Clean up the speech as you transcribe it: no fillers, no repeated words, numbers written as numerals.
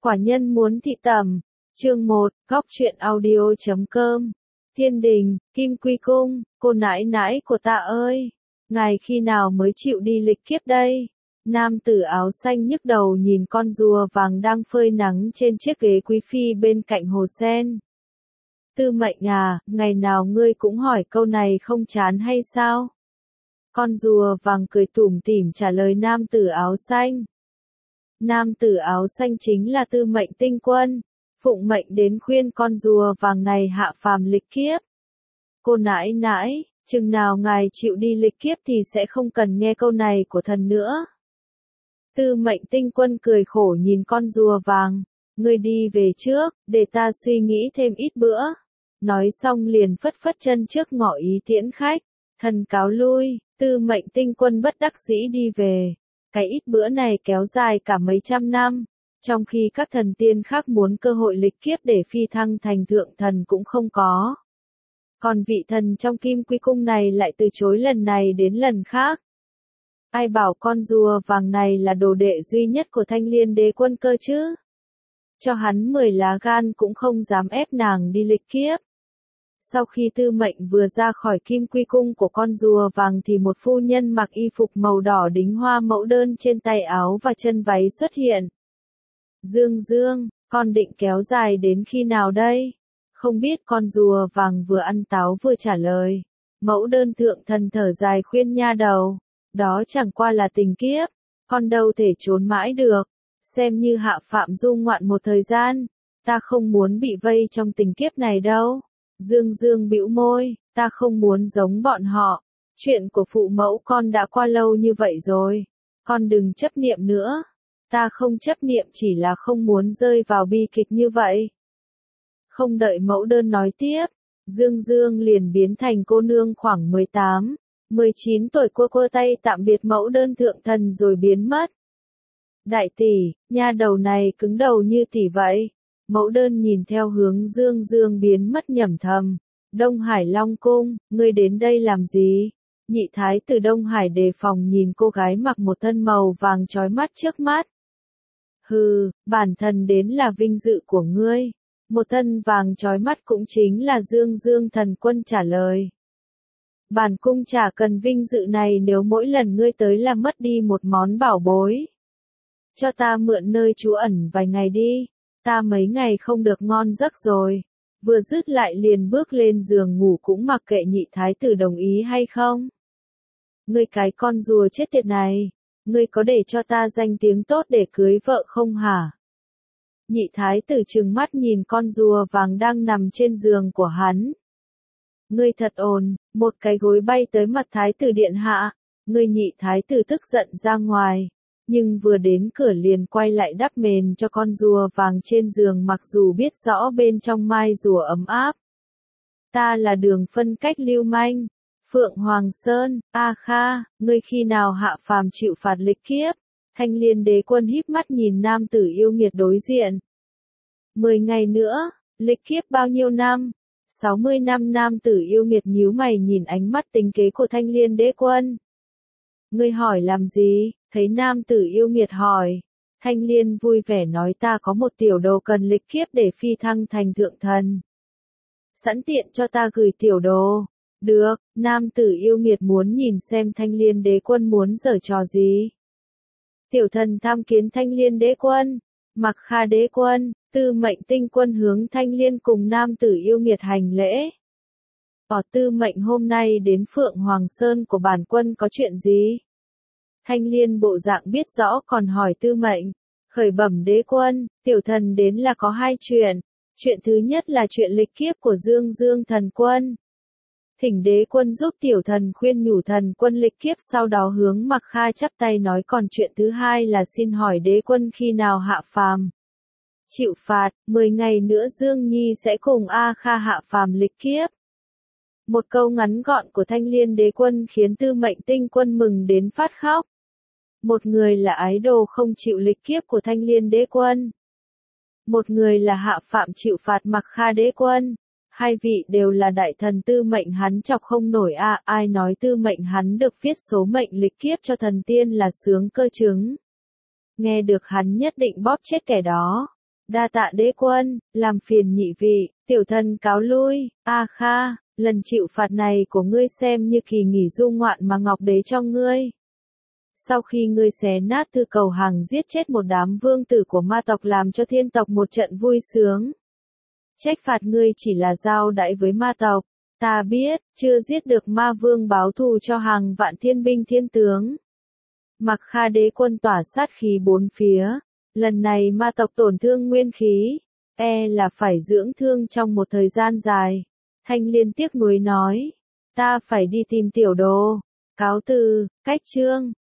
Quả nhân muốn thị tẩm. Chương 1, Góc truyện audio.com. Thiên đình, Kim Quy Cung, cô nãi nãi của ta ơi, ngài khi nào mới chịu đi lịch kiếp đây? Nam tử áo xanh nhức đầu nhìn con rùa vàng đang phơi nắng trên chiếc ghế quý phi bên cạnh hồ sen. Tư Mệnh à, ngày nào ngươi cũng hỏi câu này không chán hay sao? Con rùa vàng cười tủm tỉm trả lời nam tử áo xanh. Nam tử áo xanh chính là Tư Mệnh tinh quân, phụng mệnh đến khuyên con rùa vàng này hạ phàm lịch kiếp. Cô nãi nãi, chừng nào ngài chịu đi lịch kiếp thì sẽ không cần nghe câu này của thần nữa. Tư Mệnh tinh quân cười khổ nhìn con rùa vàng, ngươi đi về trước, để ta suy nghĩ thêm ít bữa. Nói xong liền phất phất chân trước ngỏ ý tiễn khách, thần cáo lui, Tư Mệnh tinh quân bất đắc dĩ đi về. Cái ít bữa này kéo dài cả mấy trăm năm, trong khi các thần tiên khác muốn cơ hội lịch kiếp để phi thăng thành thượng thần cũng không có. Còn vị thần trong Kim Quy Cung này lại từ chối lần này đến lần khác. Ai bảo con rùa vàng này là đồ đệ duy nhất của Thanh Liên Đế Quân cơ chứ? Cho hắn 10 lá gan cũng không dám ép nàng đi lịch kiếp. Sau khi Tư Mệnh vừa ra khỏi Kim Quy Cung của con rùa vàng thì một phu nhân mặc y phục màu đỏ đính hoa mẫu đơn trên tay áo và chân váy xuất hiện. Dương Dương, con định kéo dài đến khi nào đây? Không biết, con rùa vàng vừa ăn táo vừa trả lời. Mẫu đơn thượng thần thở dài khuyên nha đầu, đó chẳng qua là tình kiếp, con đâu thể trốn mãi được, xem như hạ phạm du ngoạn một thời gian, ta không muốn bị vây trong tình kiếp này đâu. Dương Dương bĩu môi, ta không muốn giống bọn họ, chuyện của phụ mẫu con đã qua lâu như vậy rồi, con đừng chấp niệm nữa. Ta không chấp niệm, chỉ là không muốn rơi vào bi kịch như vậy. Không đợi mẫu đơn nói tiếp, Dương Dương liền biến thành cô nương khoảng 18, 19 tuổi quơ quơ tay tạm biệt mẫu đơn thượng thần rồi biến mất. Đại tỷ, nha đầu này cứng đầu như tỷ vậy. Mẫu đơn nhìn theo hướng Dương Dương biến mất nhẩm thầm. Đông Hải Long Cung, ngươi đến đây làm gì? Nhị thái tử Đông Hải đề phòng nhìn cô gái mặc một thân màu vàng chói mắt trước mắt. Hừ, bản thân đến là vinh dự của ngươi. Một thân vàng chói mắt cũng chính là Dương Dương thần quân trả lời. Bản cung chả cần vinh dự này nếu mỗi lần ngươi tới là mất đi một món bảo bối. Cho ta mượn nơi trú ẩn vài ngày đi, ta mấy ngày không được ngon giấc rồi. Vừa dứt lại liền bước lên giường ngủ cũng mặc kệ nhị thái tử đồng ý hay không. Ngươi cái con rùa chết tiệt này, ngươi có để cho ta danh tiếng tốt để cưới vợ không hả? Nhị thái tử trừng mắt nhìn con rùa vàng đang nằm trên giường của hắn. Ngươi thật ồn, một cái gối bay tới mặt thái tử điện hạ, ngươi nhị thái tử tức giận ra ngoài, nhưng vừa đến cửa liền quay lại đắp mền cho con rùa vàng trên giường mặc dù biết rõ bên trong mai rùa ấm áp. Ta là Đường Phân Cách lưu manh, Phượng Hoàng Sơn, A Kha, ngươi khi nào hạ phàm chịu phạt lịch kiếp? Thanh Liên Đế Quân híp mắt nhìn nam tử yêu nghiệt đối diện. 10 ngày nữa, lịch kiếp bao nhiêu năm? 60 năm. Nam tử yêu nghiệt nhíu mày nhìn ánh mắt tính kế của Thanh Liên Đế Quân. Ngươi hỏi làm gì? Thấy nam tử yêu nghiệt hỏi. Thanh Liên vui vẻ nói ta có một tiểu đồ cần lịch kiếp để phi thăng thành thượng thần. Sẵn tiện cho ta gửi tiểu đồ. Được, nam tử yêu nghiệt muốn nhìn xem Thanh Liên Đế Quân muốn giở trò gì. Tiểu thần tham kiến Thanh Liên Đế Quân, Mặc Kha Đế Quân, Tư Mệnh tinh quân hướng Thanh Liên cùng nam tử yêu nghiệt hành lễ. Tư Mệnh hôm nay đến Phượng Hoàng Sơn của bản quân có chuyện gì? Thanh Liên bộ dạng biết rõ còn hỏi Tư Mệnh. Khởi bẩm Đế Quân, tiểu thần đến là có hai chuyện. Chuyện thứ nhất là chuyện lịch kiếp của Dương Dương thần quân. Thỉnh Đế Quân giúp tiểu thần khuyên nhủ thần quân lịch kiếp, sau đó hướng Mặc Kha chắp tay nói, còn chuyện thứ hai là xin hỏi Đế Quân khi nào hạ phàm chịu phạt. 10 ngày nữa Dương Nhi sẽ cùng A Kha hạ phàm lịch kiếp. Một câu ngắn gọn của Thanh Liên Đế Quân khiến Tư Mệnh tinh quân mừng đến phát khóc. Một người là ái đồ không chịu lịch kiếp của Thanh Liên Đế Quân. Một người là hạ phạm chịu phạt Mặc Kha Đế Quân. Hai vị đều là đại thần Tư Mệnh hắn chọc không nổi ai nói Tư Mệnh hắn được viết số mệnh lịch kiếp cho thần tiên là sướng cơ chứng. Nghe được hắn nhất định bóp chết kẻ đó. Đa tạ đế quân, làm phiền nhị vị, tiểu thần cáo lui. A Kha, lần chịu phạt này của ngươi xem như kỳ nghỉ du ngoạn mà Ngọc Đế cho ngươi. Sau khi ngươi xé nát Thư Cầu Hằng, giết chết một đám vương tử của ma tộc, làm cho thiên tộc một trận vui sướng. Trách phạt ngươi chỉ là giao đãi với ma tộc. Ta biết, chưa giết được ma vương báo thù cho hàng vạn thiên binh thiên tướng. Mặc Kha đế quân tỏa sát khí bốn phía. Lần này ma tộc tổn thương nguyên khí, là phải dưỡng thương trong một thời gian dài. Thanh Liên tiếc nuối nói, ta phải đi tìm tiểu đồ. Cáo từ, cách chương.